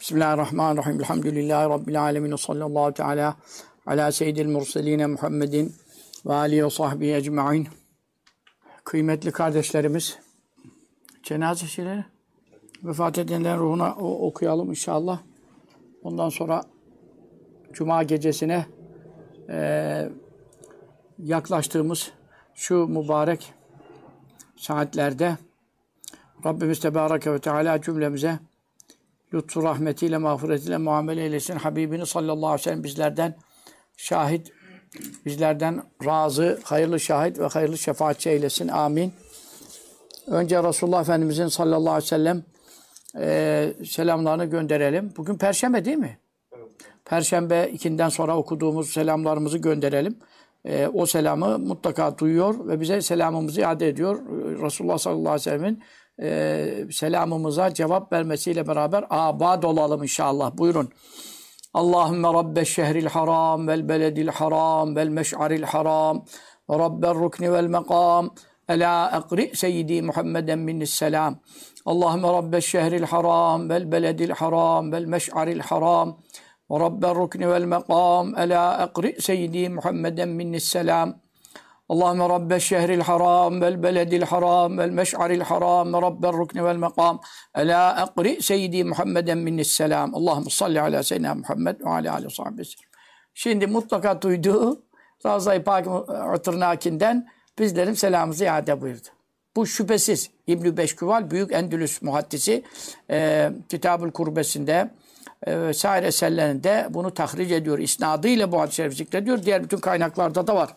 Bismillahirrahmanirrahim. Elhamdülillahi Rabbil alemin. Sallallahu teala ala seyyidil murseline Muhammedin ve alihi ve sahbihi ecma'in. Kıymetli kardeşlerimiz, cenaze şeyleri, vefat edenlerin ruhuna okuyalım inşallah. Ondan sonra Cuma gecesine yaklaştığımız şu mübarek saatlerde Rabbimiz Tebareke ve Teala cümlemize lütfu rahmetiyle, mağfiretiyle muamele eylesin. Habibini sallallahu aleyhi ve sellem bizlerden şahit, bizlerden razı, hayırlı şahit ve hayırlı şefaatçi eylesin. Amin. Önce Resulullah Efendimizin sallallahu aleyhi ve sellem selamlarını gönderelim. Bugün Perşembe değil mi? Evet. Perşembe 2'den sonra okuduğumuz selamlarımızı gönderelim. O selamı mutlaka duyuyor ve bize selamımızı iade ediyor. Resulullah sallallahu aleyhi ve sellemin selamımıza cevap vermesiyle beraber abad olalım inşallah. Buyurun. Allahümme Rabbeş şehril haram vel beledil haram vel meş'aril haram ve Rabber rukni vel mekam Ela ekri seyyidi Muhammeden minnis selam. Allahümme Rabbeş şehril haram vel beledil haram vel meş'aril haram ve Rabber rukni vel mekam Ela ekri seyyidi Muhammeden minnis selam. Allahümme Rabbeş şehril haram vel beledil haram vel meş'aril haram ve Rabber rukni vel mekam Ela ekri seyyidi Muhammeden minnis selam. Allahümme salli ala seyyidina Muhammed ve ala aleyhi ve sahbihi. Şimdi mutlaka duyduğu Ravza-i Pak-ı Tırnaki'nden bizlerin selamımızı iade buyurdu. Bu şüphesiz İbn-i Beşküval büyük Endülüs muhaddisi Kitab-ül Kurbesi'nde vesaire eserlerinde bunu tahric ediyor. İsnadıyla bu hadis-i şerif zikrediyor. Diğer bütün kaynaklarda da var.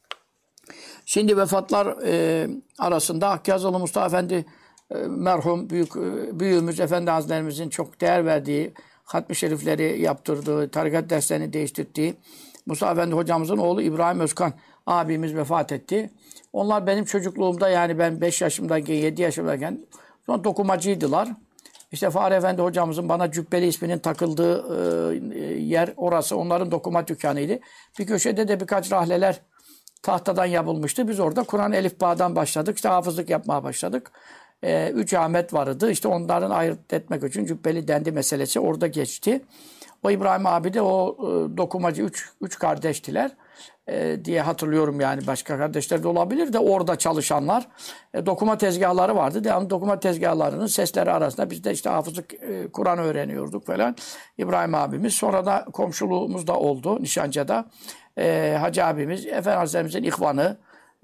Şimdi vefatlar arasında Akyazalı Mustafa Efendi merhum büyüğümüz Efendi Hazretlerimizin çok değer verdiği, hatmi şerifleri yaptırdığı, tarikat derslerini değiştirdiği Mustafa Efendi hocamızın oğlu İbrahim Özkan abimiz vefat etti. Onlar benim çocukluğumda, yani ben 5 yaşımdayken, 7 yaşımdayken dokumacıydılar. İşte Fahri Efendi hocamızın bana Cübbeli isminin takıldığı yer orası. Onların dokuma dükkanıydı. Bir köşede de birkaç rahleler tahtadan yapılmıştı. Biz orada Kur'an elifbadan başladık. İşte hafızlık yapmaya başladık. 3 Ahmet vardı. İşte onların ayırt etmek için Cübbeli dendi meselesi orada geçti. O İbrahim abi de o dokumacı 3 kardeştiler diye hatırlıyorum, yani başka kardeşler de olabilir de orada çalışanlar. Dokuma tezgahları vardı. Devamlı dokuma tezgahlarının sesleri arasında biz de işte hafızlık Kur'an öğreniyorduk falan. İbrahim abimiz. Sonra da komşuluğumuz da oldu Nişancı'da. Hacı abimiz, Efendi Hazretlerimizin ihvanı,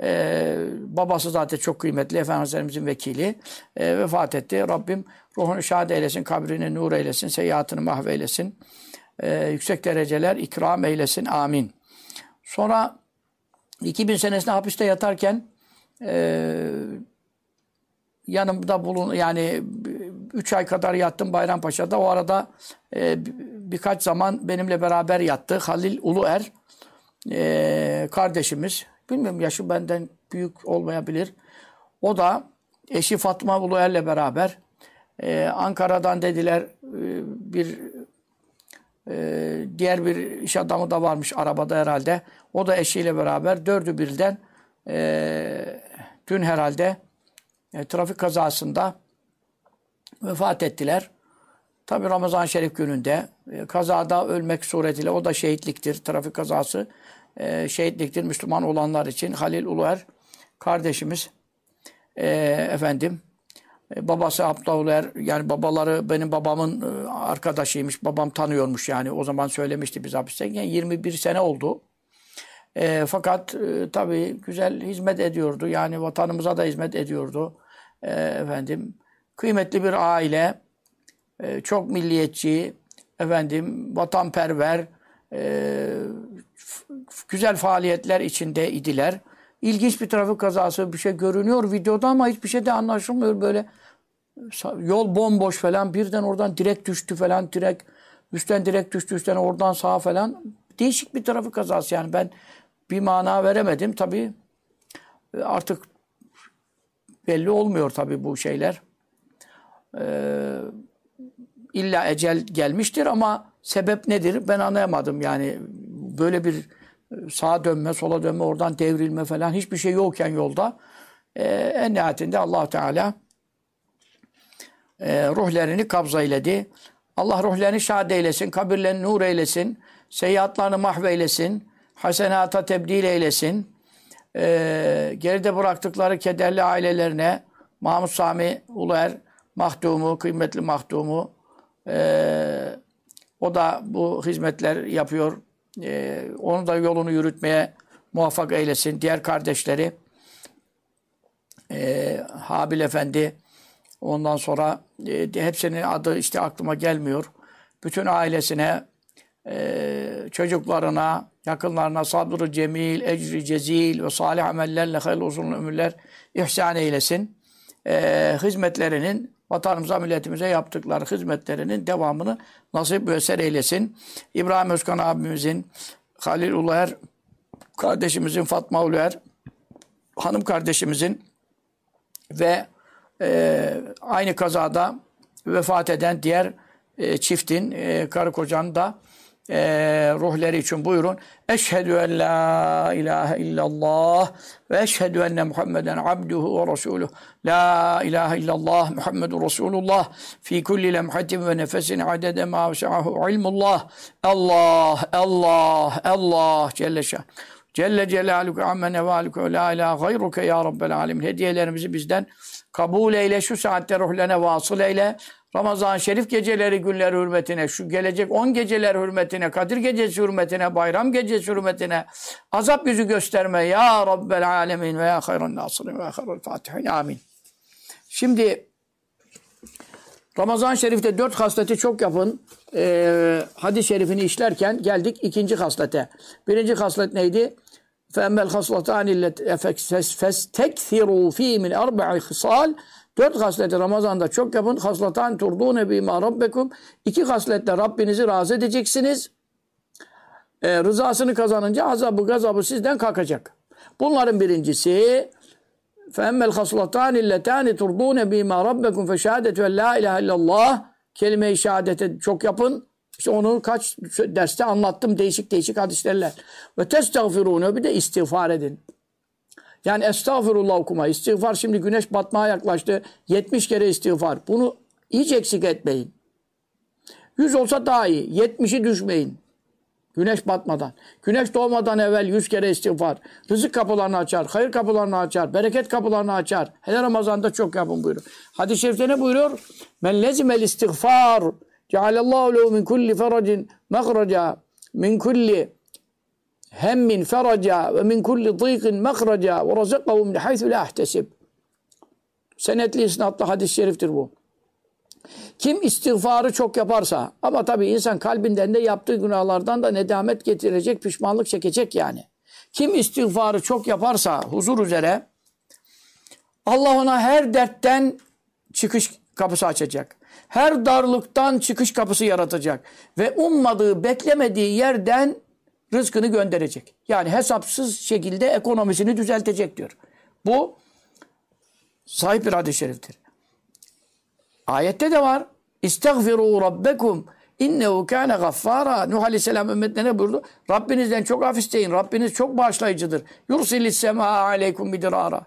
babası zaten çok kıymetli, Efendi Hazretlerimizin vekili, vefat etti. Rabbim ruhunu şad eylesin, kabrini nur eylesin, seyyiatını mahveylesin, yüksek dereceler ikram eylesin, amin. Sonra 2000 senesinde hapiste yatarken yanımda yani 3 ay kadar yattım Bayrampaşa'da. O arada birkaç zaman benimle beraber yattı. Halil Uluer kardeşimiz. Bilmiyorum, yaşı benden büyük olmayabilir. O da eşi Fatma Uluer'le beraber Ankara'dan dediler diğer bir iş adamı da varmış arabada herhalde. O da eşiyle beraber dördü birden dün herhalde trafik kazasında vefat ettiler. Tabi Ramazan-ı Şerif gününde kazada ölmek suretiyle, o da şehitliktir. Trafik kazası şehitliktir Müslüman olanlar için. Halil Uluer kardeşimiz babası Abdullah Uluer, yani babaları benim babamın arkadaşıymış. Babam tanıyormuş, yani o zaman söylemişti biz hapisteyken. 21 sene oldu. Fakat tabii güzel hizmet ediyordu. Yani vatanımıza da hizmet ediyordu. Kıymetli bir aile, çok milliyetçi, vatanperver, güzel faaliyetler içinde idiler. İlginç bir trafik kazası, bir şey görünüyor videoda ama hiçbir şey de anlaşılmıyor. Böyle yol bomboş falan, birden oradan direkt düştü falan, direkt üstten direkt düştü, üstten oradan sağa falan. Değişik bir trafik kazası, yani ben bir mana veremedim. Tabii artık belli olmuyor tabii bu şeyler. İlla ecel gelmiştir ama sebep nedir ben anlayamadım. Yani böyle bir sağa dönme, sola dönme, oradan devrilme falan hiçbir şey yokken yolda en nihayetinde Allah Teala ruhlerini kabza eyledi. Allah ruhlerini şad eylesin, kabirlerini nur eylesin, seyyiatlarını mahveylesin, hasenata tebdil eylesin. Geride bıraktıkları kederli ailelerine Mahmut Sami Uluer mahdumu, kıymetli mahdumu, o da bu hizmetler yapıyor. Onu da yolunu yürütmeye muvaffak eylesin. Diğer kardeşleri Habil Efendi, ondan sonra hepsinin adı işte aklıma gelmiyor. Bütün ailesine, çocuklarına, yakınlarına sabrı cemil, ecri cezil ve salih amellerle hayırlı uzun ömürler ihsan eylesin. Hizmetlerinin, vatanımıza, milletimize yaptıkları hizmetlerinin devamını nasip müyesser eylesin. İbrahim Özkan abimizin, Halil Uluer kardeşimizin, Fatma Uluer hanım kardeşimizin ve aynı kazada vefat eden diğer çiftin, karı kocanın da ruhları için buyurun. Eşhedü en la ilahe illallah ve eşhedü enne Muhammeden abduhu ve resuluh. La ilahe illallah Muhammedun Resulullah fi kulli lemhatin ve nefesin adede ma vesahu ilmullah. Allah, Allah, Allah Celle şan. Celle Celaluke amme nevaluke ve la ilahe gayruke ya Rabbel alemin. Hediyelerimizi bizden kabul eyle, şu saatte ruhlarına vasıl eyle. Ramazan-ı Şerif geceleri, günleri hürmetine, şu gelecek 10 geceler hürmetine, Kadir Gecesi hürmetine, Bayram Gecesi hürmetine azap yüzü gösterme ya Rabbel alemin ve ya hayran nasirin ve ya hayral fatihin. Amin. Şimdi Ramazan-ı Şerif'te 4 hasleti çok yapın. Hadis-i şerifini işlerken geldik ikinci haslete. Birinci haslet neydi? فَاَمَّا الْخَصْلَتَانِ فَاسْتَكْثِرُوا ف۪ي مِنْ اَرْبَعِ خِصَالٍ 4 hasleti Ramazan'da çok yapın. Haslatan turdûne bîmâ rabbekum. 2 hasletle Rabbinizi razı edeceksiniz. Rızasını kazanınca azabı gazabı sizden kalkacak. Bunların birincisi فَاَمَّا الْخَصْلَتَانِ اللَّتَانِ تُرْضُونَ بِمَا رَبَّكُمْ فَشَهَادَةُ اَنْ لَا اِلَٰهَ illallah. Kelime-i şehadete çok yapın. İşte onu kaç derste anlattım değişik değişik hadislerle. Ve testağfirûne, bir de istiğfar edin. Yani estağfirullah okuma. İstiğfar, şimdi güneş batmaya yaklaştı. 70 kere istiğfar. Bunu hiç eksik etmeyin. 100 olsa daha iyi. 70'i düşmeyin. Güneş batmadan. Güneş doğmadan evvel 100 kere istiğfar. Rızık kapılarını açar, hayır kapılarını açar, bereket kapılarını açar. Hele Ramazan'da çok yapın buyuruyor. Hadis-i şerifte ne buyuruyor? Men lezimel istiğfar cealallahu lehu min kulli feracin mehraca min kulli hemmin feraca ve min kulli dîkin mehraca ve razakahu min haythu la ihtesib. Senetli isnatlı hadis-i şeriftir bu. Kim istiğfarı çok yaparsa, ama tabii insan kalbinden de yaptığı günahlardan da nedamet getirecek, pişmanlık çekecek yani. Kim istiğfarı çok yaparsa huzur üzere, Allah ona her dertten çıkış kapısı açacak. Her darlıktan çıkış kapısı yaratacak. Ve ummadığı, beklemediği yerden rızkını gönderecek. Yani hesapsız şekilde ekonomisini düzeltecek diyor. Bu sahip bir hadis-i şeriftir. Ayette de var. İstagfiru rabbekum innehu kâne gaffâra. Nuh Aleyhisselam ümmetine ne buyurdu? Rabbinizden çok af isteyin. Rabbiniz çok bağışlayıcıdır. Yursilis semâ aleykum midrara.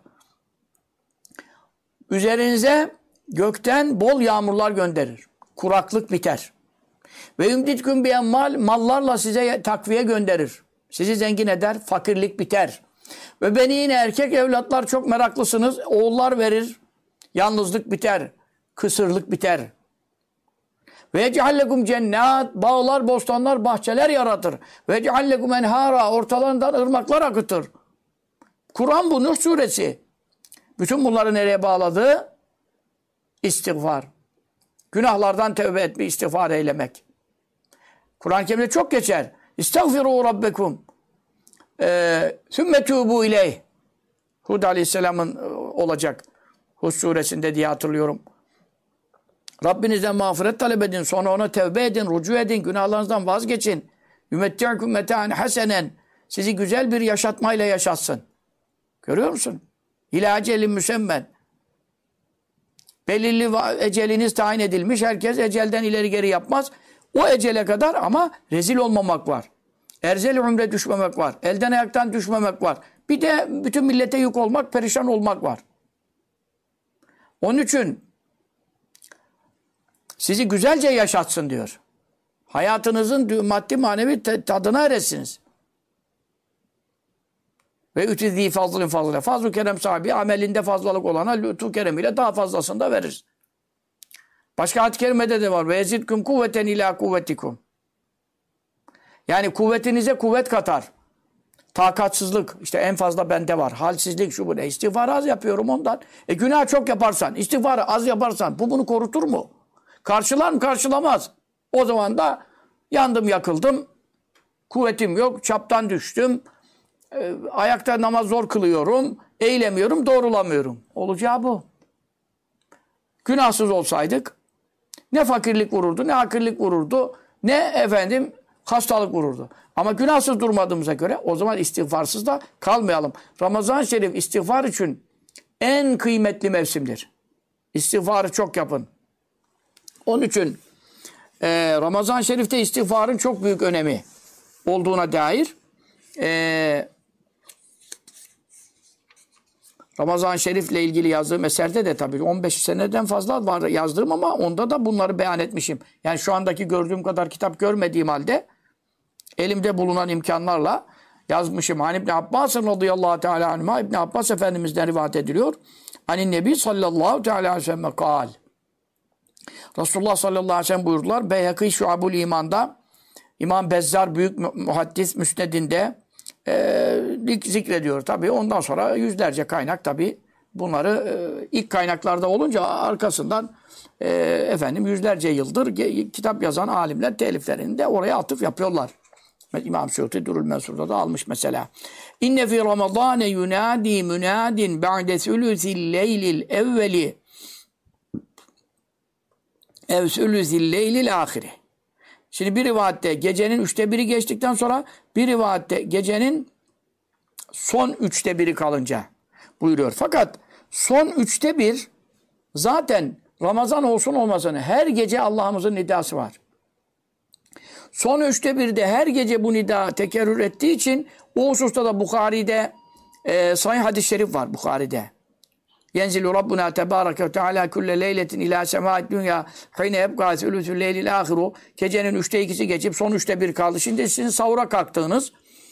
Üzerinize gökten bol yağmurlar gönderir. Kuraklık biter. Ve yumditküm bi'emmal, mallarla size takviye gönderir. Sizi zengin eder, fakirlik biter. Ve beni yine erkek evlatlar çok meraklısınız. Oğullar verir, yalnızlık biter. Kısırlık biter. Ve yeceallekum cennet, bağlar, bostanlar, bahçeler yaratır. Ve yeceallekum enhara, ortalarından ırmaklar akıtır. Kur'an bu, Nuh suresi. Bütün bunları nereye bağladı? İstiğfar. Günahlardan tövbe etme, istiğfar eylemek. Kur'an-ı Kerim'de çok geçer. İstagfiru rabbekum. Sümme tûbû ileyh. Hud Aleyhisselam'ın olacak. Hud suresinde diye hatırlıyorum. Rabbinizden mağfiret talep edin. Sonra ona tevbe edin, rücu edin. Günahlarınızdan vazgeçin. Yümetti'akum meta'an hasenen. Sizi güzel bir yaşatmayla yaşatsın. Görüyor musun? İlâ ecelin müsemmen. Belirli eceliniz tayin edilmiş. Herkes ecelden ileri geri yapmaz. O ecele kadar ama rezil olmamak var. Erzel ümre düşmemek var. Elden ayaktan düşmemek var. Bir de bütün millete yük olmak, perişan olmak var. Onun için sizi güzelce yaşatsın diyor. Hayatınızın maddi manevi tadına eresiniz. Ve ütüzî fazlın fazla. Fazl-ı kerem sahibi amelinde fazlalık olana lütfu keremiyle daha fazlasını da verir. Başka ayet-i kerimede de var. Ve yezidkum kuvveten ilâ kuvvetikum. Yani kuvvetinize kuvvet katar. Takatsızlık, işte en fazla bende var. Halsizlik, şu bu ne? İstiğfarı az yapıyorum ondan. Günah çok yaparsan, istiğfarı az yaparsan bu bunu korutur mu? Karşılar mı? Karşılamaz. O zaman da yandım yakıldım. Kuvvetim yok, çaptan düştüm. Ayakta namaz zor kılıyorum. Eğilemiyorum, doğrulamıyorum. Olacağı bu. Günahsız olsaydık ne fakirlik vururdu, ne hakirlik vururdu, ne hastalık vururdu. Ama günahsız durmadığımıza göre o zaman istiğfarsız da kalmayalım. Ramazan-ı Şerif istiğfar için en kıymetli mevsimdir. İstiğfarı çok yapın. Onun için Ramazan-ı Şerif'te istiğfarın çok büyük önemi olduğuna dair Ramazan-ı Şerif'le ilgili yazdığım eserde de tabii 15 seneden fazla var yazdığım ama onda da bunları beyan etmişim. Yani şu andaki gördüğüm kadar kitap görmediğim halde elimde bulunan imkanlarla yazmışım. Hani İbn Abbas radıyallahu teala anhuma İbn Abbas Efendimiz'den rivayet ediliyor. Hani Nebi sallallahu teala aleyhi ve sellem kal. Resulullah sallallahu aleyhi ve sellem buyurdular. Beyhaki Şuabul İman'da İmam Bezzar büyük muhaddis müsnedinde zikrediyor. Tabii ondan sonra yüzlerce kaynak tabii bunları ilk kaynaklarda olunca arkasından yüzlerce yıldır kitap yazan alimler teliflerini de oraya atıf yapıyorlar. İmam Suyuti Durul Mensur'da da almış mesela. İnne fi Ramazane yunadi munadin ba'de sulusil leylil evveli ev sulusil leylil ahiri. Şimdi bir rivayette gecenin 1/3'ü geçtikten sonra bir rivayette gecenin son 1/3'ü kalınca buyuruyor. Fakat son 1/3 zaten Ramazan olsun olmasın her gece Allah'ımızın nidası var. Son 1/3'de her gece bu nida tekerrür ettiği için o hususta da Bukhari'de sahih hadis-i şerif var Bukhari'de. Yenzilu Rabbuna tebareke ve teala kulle leyletin ila semâid dünya hine ebgâ sülüsül leylil âhiru. Gecenin 2/3 geçip son 1/3 kaldı. Şimdi sizin sahura kalktığınız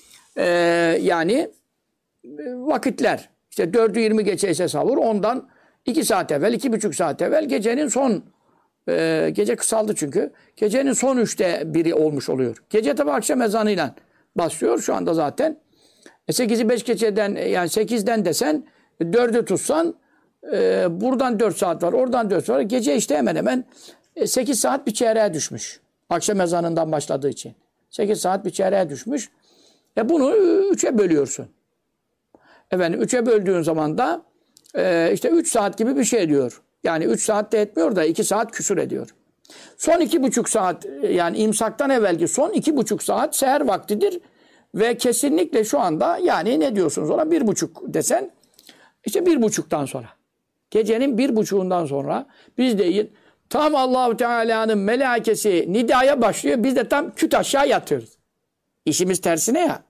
vakitler. İşte 4'ü 20 geçeyse sahur ondan 2 saat evvel, 2,5 saat evvel gecenin son gece kısaldı çünkü. Gecenin son 1/3 olmuş oluyor. Gece tabi akşam ezanıyla başlıyor şu anda zaten. 8'i 5 geçeden yani 8'den desen 4'ü tutsan buradan 4 saat var, oradan 4 saat var. Gece işte hemen hemen 8 saat bir çeyreğe düşmüş. Akşam ezanından başladığı için. 8 saat bir çeyreğe düşmüş. Bunu 3'e bölüyorsun. 3'e böldüğün zaman da işte 3 saat gibi bir şey diyor. Yani 3 saat de etmiyor da 2 saat küsur ediyor. Son 2,5 saat yani imsaktan evvelki son 2,5 saat seher vaktidir. Ve kesinlikle şu anda yani ne diyorsunuz ona 1,5 desen işte 1,5'tan sonra. Gecenin 1,5'undan sonra biz de tam Allah-u Teala'nın melekesi nidaya başlıyor. Biz de tam küt aşağı yatıyoruz. İşimiz tersine ya.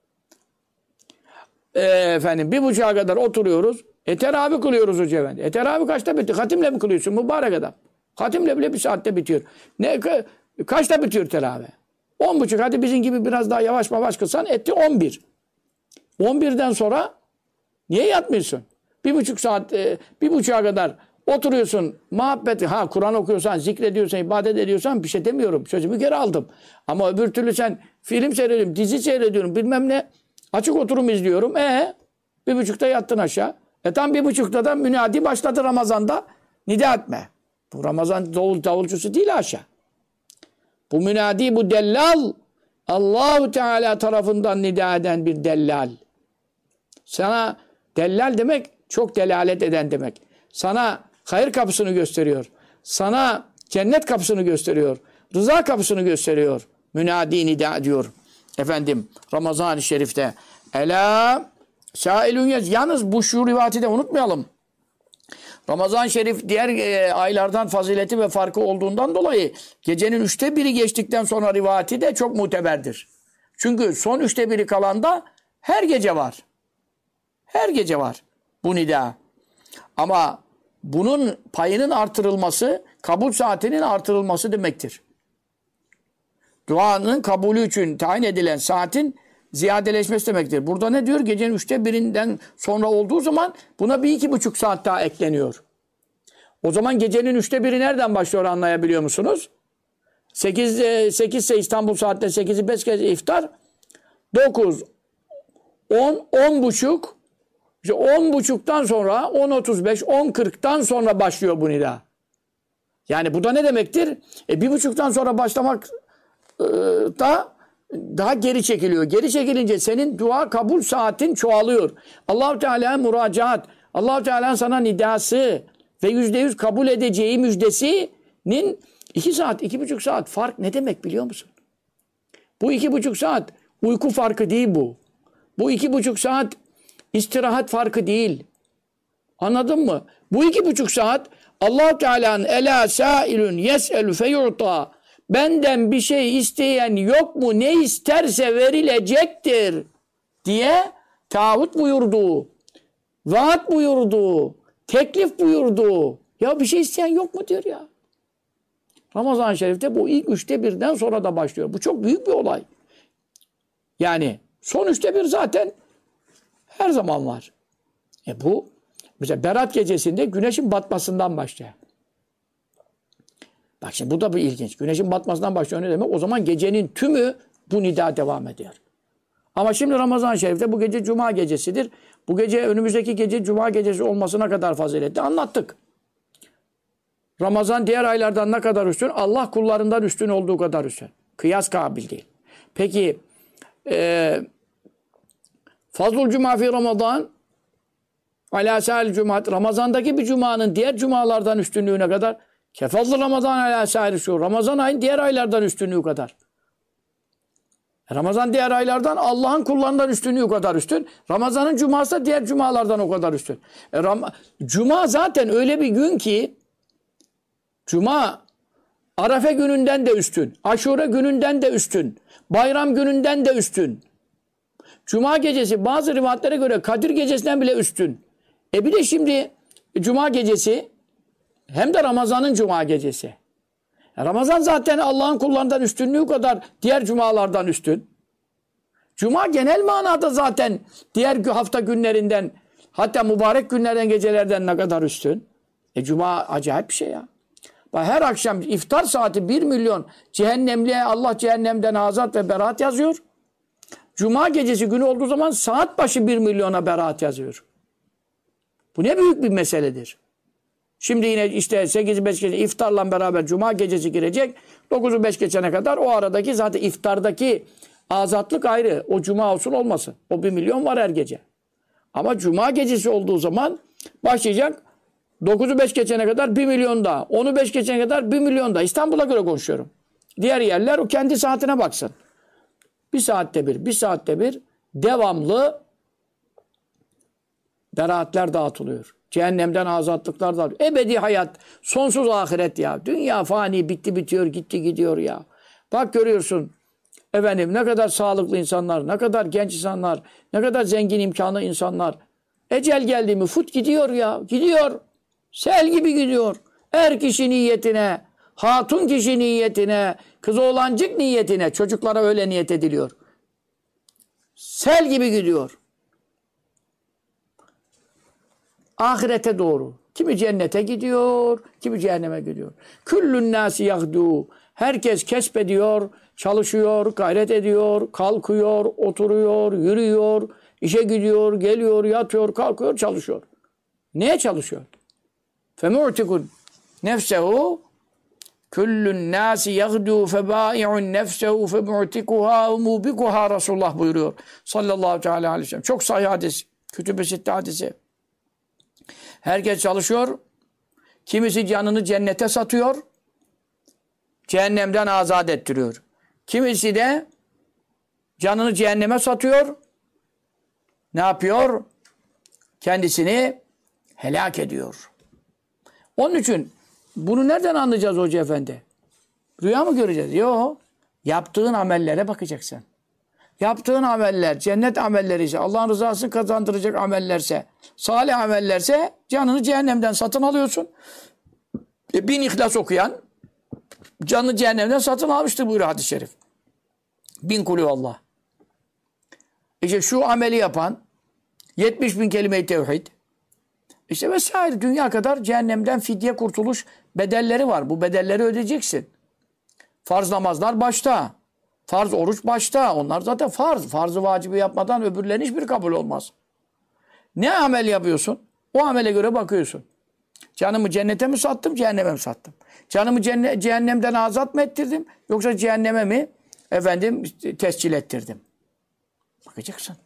1,5'a kadar oturuyoruz. Teravih kılıyoruz hoca efendi. Teravih kaçta bitiyor? Hatimle mi kılıyorsun mübarek adam? Hatimle bile bir saatte bitiyor. Kaçta bitiyor teravih? 10,5. Hadi bizim gibi biraz daha yavaş kılsan etti 11. 11'den sonra niye yatmıyorsun? 1,5 saat, 1,5'a kadar oturuyorsun. Muhabbet, Kur'an okuyorsan, zikrediyorsan, ibadet ediyorsan bir şey demiyorum. Sözümü geri aldım. Ama öbür türlü sen film seyrediyorum, dizi seyrediyorum, bilmem ne. Açık oturum izliyorum. 1,5'da yattın aşağı. Tam 1,5'da da münadi başladı Ramazan'da. Nida etme. Bu Ramazan davulcusu değil aşağı. Bu münadi, bu dellal Allah-u Teala tarafından nida eden bir dellal. Sana dellal demek çok delalet eden demek. Sana hayır kapısını gösteriyor. Sana cennet kapısını gösteriyor. Rıza kapısını gösteriyor. Münadi nida diyor. Ramazan-ı Şerif'te. Ela şailun yez. Yalnız bu şu rivayeti de unutmayalım. Ramazan-ı Şerif diğer aylardan fazileti ve farkı olduğundan dolayı gecenin 1/3 geçtikten sonra rivayeti de çok muteberdir. Çünkü son 1/3 kalanda her gece var. Her gece var bu nida. Ama bunun payının artırılması, kabul saatinin artırılması demektir. Duanın kabulü için tayin edilen saatin ziyadeleşmesi demektir. Burada ne diyor? Gecenin 1/3'ünden sonra olduğu zaman buna bir 2,5 saat daha ekleniyor. O zaman gecenin 1/3'ü nereden başlıyor anlayabiliyor musunuz? 8 ise İstanbul saatte 8'i 5 kez iftar. 9, 10, 10.30. İşte 10.30'dan sonra 10.35, 10.40'tan sonra başlıyor bu nida. Yani bu da ne demektir? 1.30'dan sonra başlamak da daha geri çekiliyor. Geri çekilince senin dua kabul saatin çoğalıyor. Allah-u Teala müracaat, Allah-u Teala sana nidası ve %100 kabul edeceği müjdesinin 2 saat, 2,5 saat fark ne demek biliyor musun? Bu 2,5 saat uyku farkı değil bu. Bu 2,5 saat istirahat farkı değil. Anladın mı? Bu 2,5 saat Allah-u Teala'nın ela sailun yes'elu feyu'ta, benden bir şey isteyen yok mu? Ne isterse verilecektir diye taahhüt buyurdu. Vaat buyurdu. Teklif buyurdu. Ya bir şey isteyen yok mu diyor ya. Ramazan-ı Şerif'te bu ilk 1/3'ten sonra da başlıyor. Bu çok büyük bir olay. Yani son 1/3 zaten her zaman var. Bu mesela Berat gecesinde güneşin batmasından başlıyor. Bak şimdi bu da bir ilginç. Güneşin batmasından başlıyor ne demek? O zaman gecenin tümü bu nida devam ediyor. Ama şimdi Ramazan-ı Şerif'te bu gece Cuma gecesidir. Bu gece önümüzdeki gece Cuma gecesi olmasına kadar faziletli anlattık. Ramazan diğer aylardan ne kadar üstün? Allah kullarından üstün olduğu kadar üstün. Kıyas kabil değil. Peki Fazlul Cuma fi Ramazan ala sâil cumat, Ramazan'daki bir cumanın diğer cumalardan üstünlüğüne kadar kefazlı Ramazan ala sâil şu, Ramazan ayın diğer aylardan üstünlüğü kadar. Ramazan diğer aylardan Allah'ın kullarından üstünlüğü kadar üstün. Ramazan'ın cuması da diğer cumalardan o kadar üstün. Cuma zaten öyle bir gün ki Cuma Arafe gününden de üstün. Aşure gününden de üstün. Bayram gününden de üstün. Cuma gecesi bazı rivayetlere göre Kadir gecesinden bile üstün. Bir de şimdi Cuma gecesi hem de Ramazan'ın Cuma gecesi. Ramazan zaten Allah'ın kullarından üstünlüğü kadar diğer cumalardan üstün. Cuma genel manada zaten diğer hafta günlerinden, hatta mübarek günlerden, gecelerden ne kadar üstün. Cuma acayip bir şey ya. Her akşam iftar saati 1 milyon cehennemliye Allah cehennemden azat ve beraat yazıyor. Cuma gecesi günü olduğu zaman saat başı 1 milyona beraat yazıyor. Bu ne büyük bir meseledir. Şimdi yine işte 8'i 5 gece iftarla beraber Cuma gecesi girecek. 9'u 5 geçene kadar o aradaki zaten iftardaki azatlık ayrı. O Cuma olsun olmasın. O 1 milyon var her gece. Ama Cuma gecesi olduğu zaman başlayacak. 9'u 5 geçene kadar 1 milyon daha. 10'u 5 geçene kadar 1 milyon daha. İstanbul'a göre konuşuyorum. Diğer yerler o kendi saatine baksın. Bir saatte bir devamlı beraatler dağıtılıyor. Cehennemden azatlıklar dağıtılıyor. Ebedi hayat, sonsuz ahiret ya. Dünya fani, bitti bitiyor, gitti gidiyor ya. Bak görüyorsun efendim ne kadar sağlıklı insanlar, ne kadar genç insanlar, ne kadar zengin imkanlı insanlar. Ecel geldi mi fut gidiyor ya. Gidiyor. Sel gibi gidiyor. Er kişi niyetine, hatun kişi niyetine, kız oğlancık niyetine, çocuklara öyle niyet ediliyor. Sel gibi gidiyor. Ahirete doğru. Kimi cennete gidiyor, kimi cehenneme gidiyor. Küllün nâsi yahdu. Herkes kesbediyor, çalışıyor, gayret ediyor, kalkıyor, oturuyor, yürüyor, işe gidiyor, geliyor, yatıyor, kalkıyor, çalışıyor. Neye çalışıyor? فَمُعْتِكُنْ نَفْسَهُ كُلُّ النَّاسِ يَغْدُوا فَبَائِعُ نَفْسَهُ فَمُعْتِكُهَا وَمُوبِكُهَا Resulullah buyuruyor. Sallallahu teala aleyhi ve sellem. Çok sahih hadis. Kütüb-i Sitte hadisi. Herkes çalışıyor. Kimisi canını cennete satıyor. Cehennemden azat ettiriyor. Kimisi de canını cehenneme satıyor. Ne yapıyor? Kendisini helak ediyor. Onun için bunu nereden anlayacağız Hoca Efendi? Rüya mı göreceğiz? Yok. Yaptığın amellere bakacaksın. Yaptığın ameller, cennet amelleri ise, Allah'ın rızasını kazandıracak amellerse, salih amellerse canını cehennemden satın alıyorsun. 1000 İhlas okuyan canını cehennemden satın almıştır buyuruyor hadis-i şerif. 1000 kulüvallah. İşte şu ameli yapan 70.000 kelime-i tevhid. İşte vesaire dünya kadar cehennemden fidye kurtuluş bedelleri var. Bu bedelleri ödeyeceksin. Farz namazlar başta. Farz oruç başta. Onlar zaten farz. Farzı vacibi yapmadan öbürlerin hiçbir kabul olmaz. Ne amel yapıyorsun? O amele göre bakıyorsun. Canımı cennete mi sattım, cehenneme mi sattım? Canımı cehennemden azat mı ettirdim? Yoksa cehenneme mi tescil ettirdim? Bakacaksın.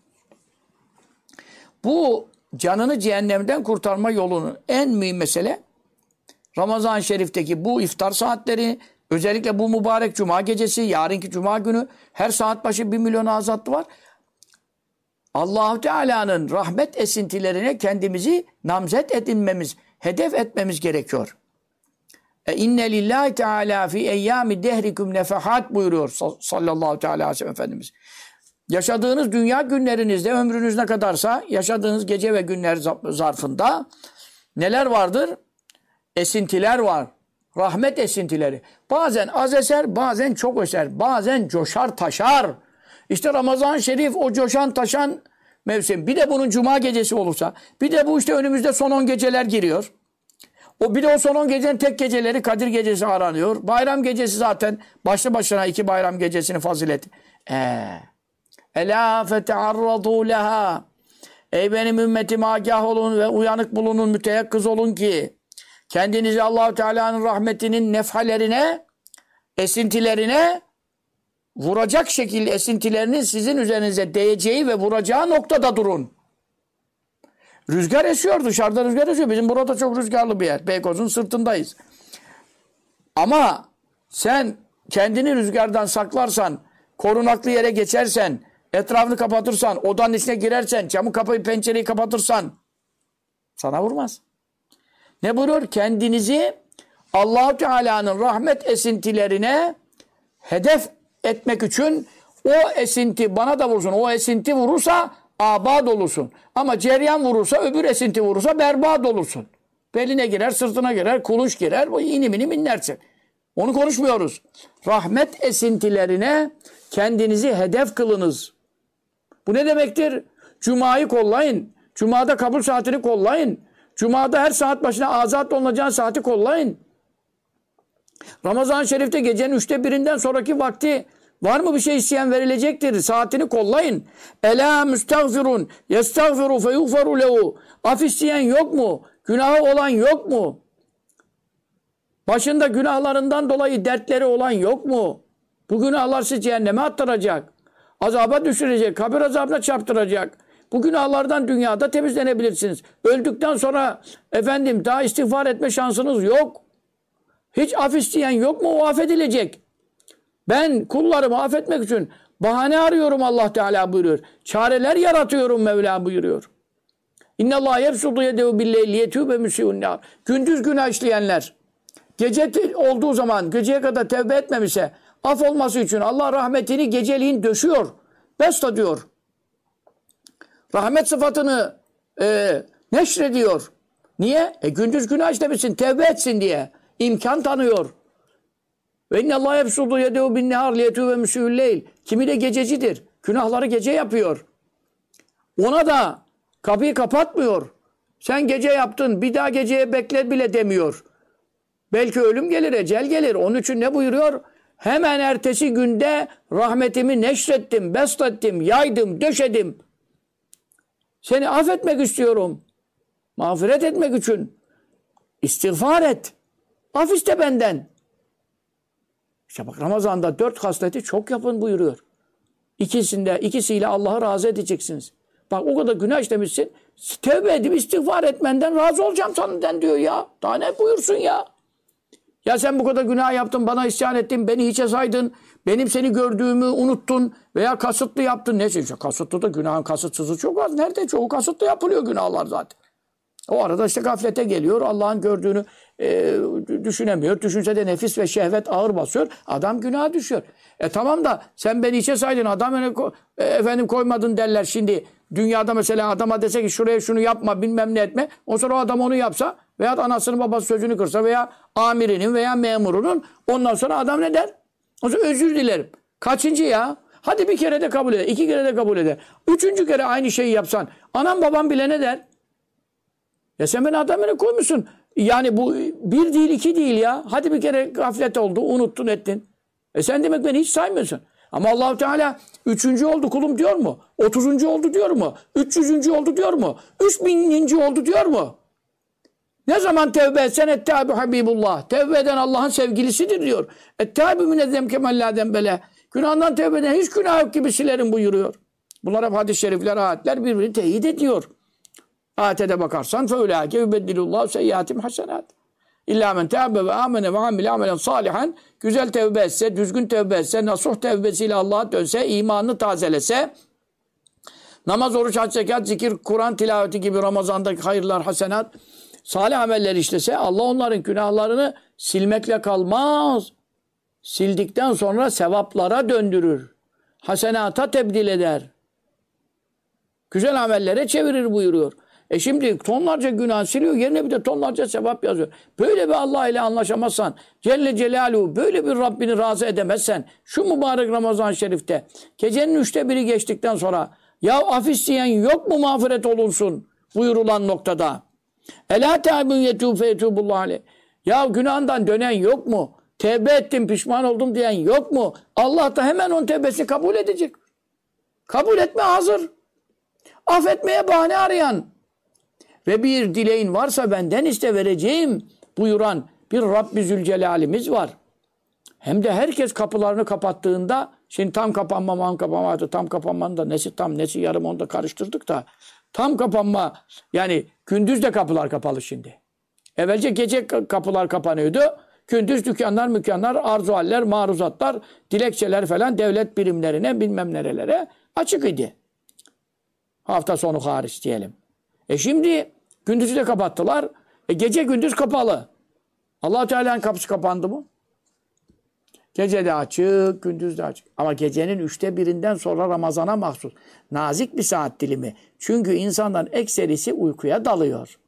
Bu canını cehennemden kurtarma yolunun en mühim mesele Ramazan-ı Şerif'teki bu iftar saatleri, özellikle bu mübarek cuma gecesi, yarınki cuma günü her saat başı 1 milyon azatlı var. Allah-u Teala'nın rahmet esintilerine kendimizi namzet edinmemiz, hedef etmemiz gerekiyor. İnne lillahi teala fi eyyami dehrikum nefahat buyuruyor sallallahu teala aleyhi ve sellem Efendimiz. Yaşadığınız dünya günlerinizde ömrünüz ne kadarsa yaşadığınız gece ve günler zarfında neler vardır? Esintiler var. Rahmet esintileri. Bazen az eser, bazen çok eser. Bazen coşar taşar. İşte Ramazan-ı Şerif o coşan taşan mevsim. Bir de bunun cuma gecesi olursa. Bir de bu işte önümüzde son 10 geceler giriyor. Bir de o son 10 gecenin tek geceleri Kadir gecesi aranıyor. Bayram gecesi zaten başlı başına 2 bayram gecesinin fazileti. Ela fetearradu leha. Ey benim ümmetim agah olun ve uyanık bulunun, müteyakkız olun ki kendinizi Allah-u Teala'nın rahmetinin nefhalerine, esintilerine vuracak şekilde esintilerinin sizin üzerinize değeceği ve vuracağı noktada durun. Rüzgar esiyor, dışarıda rüzgar esiyor. Bizim burada çok rüzgarlı bir yer. Beykoz'un sırtındayız. Ama sen kendini rüzgardan saklarsan, korunaklı yere geçersen, etrafını kapatırsan, odanın içine girersen, camı kapayıp pencereyi kapatırsan sana vurmaz. Ne buyuruyor? Kendinizi Allah-u Teala'nın rahmet esintilerine hedef etmek için o esinti bana da vursun. O esinti vurursa abad olursun. Ama ceryan vurursa, öbür esinti vurursa berbat olursun. Beline girer, sırtına girer, kuluç girer, inim inim inlersin. Onu konuşmuyoruz. Rahmet esintilerine kendinizi hedef kılınız. Bu ne demektir? Cuma'yı kollayın. Cuma'da kabul saatini kollayın. Cuma'da her saat başına azat olunacağın saati kollayın. Ramazan-ı Şerif'te gecenin 1/3'ten sonraki vakti var mı bir şey isteyen verilecektir. Saatini kollayın. Ela müstagfirun yestagfiru feyuğferu lehu. Af isteyen yok mu? Günahı olan yok mu? Başında günahlarından dolayı dertleri olan yok mu? Bu günahlar sizi cehenneme attıracak. Azaba düşürecek. Kabir azabına çarptıracak. Bu günahlardan dünyada temizlenebilirsiniz. Öldükten sonra daha istiğfar etme şansınız yok. Hiç af isteyen yok mu? O affedilecek. Ben kullarımı affetmek için bahane arıyorum Allah Teala buyuruyor. Çareler yaratıyorum Mevla buyuruyor. İnnallâhe yebsudu yedehu billeyli yetûbe müsî'unnâr. Gündüz günah işleyenler, gece olduğu zaman geceye kadar tevbe etmemişse af olması için Allah rahmetini geceliğin döşüyor. Besta diyor. Rahmet sıfatını neşrediyor. Niye? Gündüz günah işlemişsin, tevbe etsin diye. İmkan tanıyor. Ve innallâhe yebsudu yedehu binnehâr liyetûbe müsî'ulleyl. Kimi de gececidir. Günahları gece yapıyor. Ona da kapıyı kapatmıyor. Sen gece yaptın, bir daha geceye bekle bile demiyor. Belki ölüm gelir, ecel gelir. Onun için ne buyuruyor? Hemen ertesi günde rahmetimi neşrettim, beslettim, yaydım, döşedim. Seni affetmek istiyorum. Mağfiret etmek için. İstiğfar et. Af iste benden. İşte bak Ramazan'da 4 hasleti çok yapın buyuruyor. İkisiyle Allah'ı razı edeceksiniz. Bak o kadar günah işlemişsin. Tevbe edip istiğfar etmenden razı olacağım senden diyor ya. Daha ne buyursun ya? Ya sen bu kadar günah yaptın, bana isyan ettin, beni hiçe saydın, benim seni gördüğümü unuttun veya kasıtlı yaptın. Ne? Kasıtlı da günahın kasıtsızı çok az. Nerede? Çoğu kasıtlı yapılıyor günahlar zaten. O arada işte gaflete geliyor. Allah'ın gördüğünü düşünemiyor. Düşünse de nefis ve şehvet ağır basıyor. Adam günaha düşüyor. Tamam da sen beni içe saydın. Adam efendim koymadın derler şimdi. Dünyada mesela adama dese ki şuraya şunu yapma bilmem ne etme. O sonra o adam onu yapsa veya anasının babası sözünü kırsa veya amirinin veya memurunun ondan sonra adam ne der? O zaman özür dilerim. Kaçıncı ya? Hadi bir kere de kabul eder. 2 kere de kabul eder. 3. kere aynı şeyi yapsan anam babam bile ne der? Ya sen beni adamını koymuşsun. Yani bu 1 değil 2 değil ya. Hadi bir kere gaflet oldu. Unuttun ettin. Sen demek beni hiç saymıyorsun. Ama Allah-u Teala 3. oldu kulum diyor mu? 30. oldu diyor mu? 300. oldu diyor mu? 3000. oldu diyor mu? Ne zaman tevbe etsen ettâbü habibullah. Tevbe eden Allah'ın sevgilisidir diyor. Ettâbü münezzem kemellâden bele. Günahından tevbe eden hiç günah yok gibi silerim buyuruyor. Bunlar hep hadis-i şerifler, ayetler birbirini teyit ediyor. Ayete de bakarsan فَاُولَٰئِكَ يُبَدِّلُ اللّٰهُ سَيِّئَاتِهِمْ حَسَنَاتٍ İllâ men tâbe ve âmene ve amile amelen salihan. Güzel tevbe etse, düzgün tevbe etse, nasuh tevbesiyle Allah'a dönse, imanını tazelese, namaz, oruç, hac, zekat, zikir, Kur'an tilaveti gibi Ramazan'daki hayırlar, hasenat, salih ameller işlese Allah onların günahlarını silmekle kalmaz. Sildikten sonra sevaplara döndürür. Hasenata tebdil eder. Güzel amellere çevirir buyuruyor. Şimdi tonlarca günah siliyor, yerine bir de tonlarca sevap yazıyor. Böyle bir Allah ile anlaşamazsan, Celle Celaluhu böyle bir Rabbini razı edemezsen, şu mübarek Ramazan-ı Şerif'te, gecenin 1/3 geçtikten sonra, ya af isteyen yok mu mağfiret olunsun buyurulan noktada? Elâ tâbün yetû fe yetûbullahu aleyh. Ya günahından dönen yok mu? Tevbe ettim, pişman oldum diyen yok mu? Allah da hemen onun tevbesini kabul edecek. Kabul etme hazır. Affetmeye bahane arayan ve bir dileğin varsa benden iste vereceğim buyuran bir Rabbi Zülcelal'imiz var. Hem de herkes kapılarını kapattığında, şimdi tam kapanma, tam kapanmanın da nesi tam nesi yarım onu da karıştırdık da, tam kapanma yani gündüz de kapılar kapalı şimdi. Evvelce gece kapılar kapanıyordu. Gündüz dükkanlar, arzualler, maruzatlar, dilekçeler falan devlet birimlerine bilmem nerelere açık idi. Hafta sonu hariç diyelim. Şimdi gündüzü de kapattılar. Gece gündüz kapalı. Allah Teala'nın kapısı kapandı mı? Gece de açık, gündüz de açık. Ama gecenin 1/3'ten sonra Ramazan'a mahsus. Nazik bir saat dilimi. Çünkü insanların ekserisi uykuya dalıyor.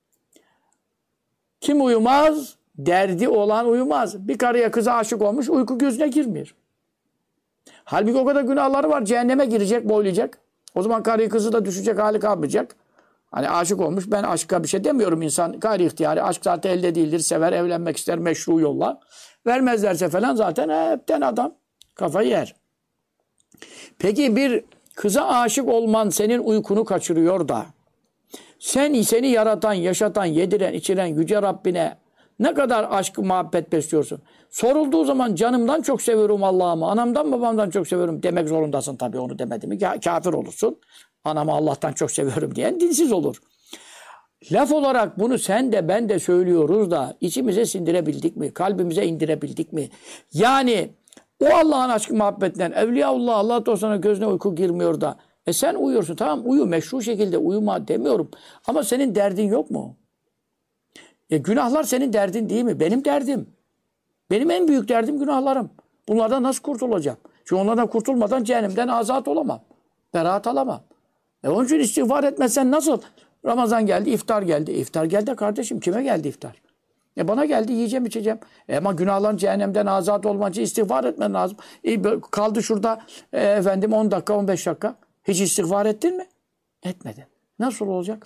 Kim uyumaz? Derdi olan uyumaz. Bir karıya kıza aşık olmuş, uyku gözüne girmiyor. Halbuki o kadar günahları var. Cehenneme girecek, boylayacak. O zaman karıyı kızı da düşecek hali kalmayacak. Hani aşık olmuş. Ben aşka bir şey demiyorum. İnsan gayri ihtiyari. Aşk zaten elde değildir. Sever, evlenmek ister, meşru yolla. Vermezlerse falan zaten hepten adam kafayı yer. Peki bir kıza aşık olman senin uykunu kaçırıyor da seni yaratan, yaşatan, yediren, içiren yüce Rabbine ne kadar aşk, muhabbet besliyorsun. Sorulduğu zaman canımdan çok seviyorum Allah'ımı, anamdan babamdan çok seviyorum demek zorundasın tabii, onu demedi mi kafir olursun. Anamı Allah'tan çok seviyorum diyen dinsiz olur. Laf olarak bunu sen de ben de söylüyoruz da içimize sindirebildik mi? Kalbimize indirebildik mi? Yani o Allah'ın aşkı muhabbetinden Evliyaullah, Allah dostlarına gözüne uyku girmiyor da sen uyuyorsun, tamam uyu, meşru şekilde uyuma demiyorum. Ama senin derdin yok mu? Günahlar senin derdin değil mi? Benim derdim. Benim en büyük derdim günahlarım. Bunlardan nasıl kurtulacağım? Çünkü onlardan kurtulmadan cehennemden azat olamam. Beraat alamam. Onun için istiğfar etmezsen nasıl? Ramazan geldi, iftar geldi. İftar geldi kardeşim. Kime geldi iftar? Bana geldi, yiyeceğim, içeceğim. Ama günahların cehennemden azat olman için istiğfar etmen lazım. Kaldı şurada 10 dakika, 15 dakika. Hiç istiğfar ettin mi? Etmedin. Nasıl olacak?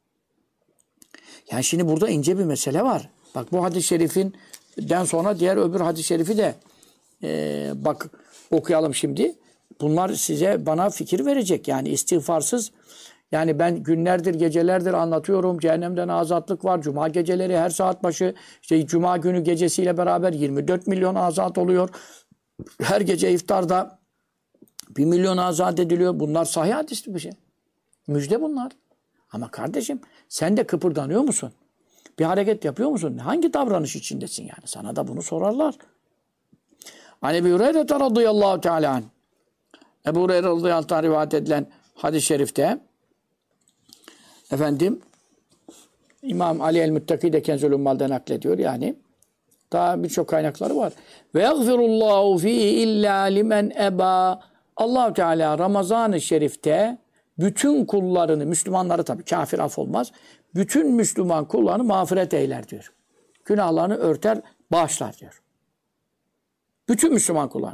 Yani şimdi burada ince bir mesele var. Bak bu hadis-i şerifinden sonra diğer öbür hadis-i şerifi de bak okuyalım şimdi. Bunlar size, bana fikir verecek. Yani istiğfarsız, yani ben günlerdir, gecelerdir anlatıyorum. Cehennemden azatlık var. Cuma geceleri her saat başı, işte Cuma günü gecesiyle beraber 24 milyon azat oluyor. Her gece iftarda 1 milyon azat ediliyor. Bunlar sahih hadisli bir şey. Müjde bunlar. Ama kardeşim sen de kıpırdanıyor musun? Bir hareket yapıyor musun? Hangi davranış içindesin yani? Sana da bunu sorarlar. Hani Ebu Hureyre radıyallahu teala anh. Ebu Hureyre radıyallahu anh rivayet edilen hadis-i şerifte İmam Ali el-Muttaki de Kenzul Ummal'den naklediyor yani. Daha birçok kaynakları var. Ve yagfirullahu fihi illa limen eba. Allah Teala Ramazan-ı Şerif'te bütün kullarını, Müslümanları tabii kafir af olmaz. Bütün Müslüman kullarını mağfiret eyler diyor. Günahlarını örter, bağışlar diyor. Bütün Müslüman kullar.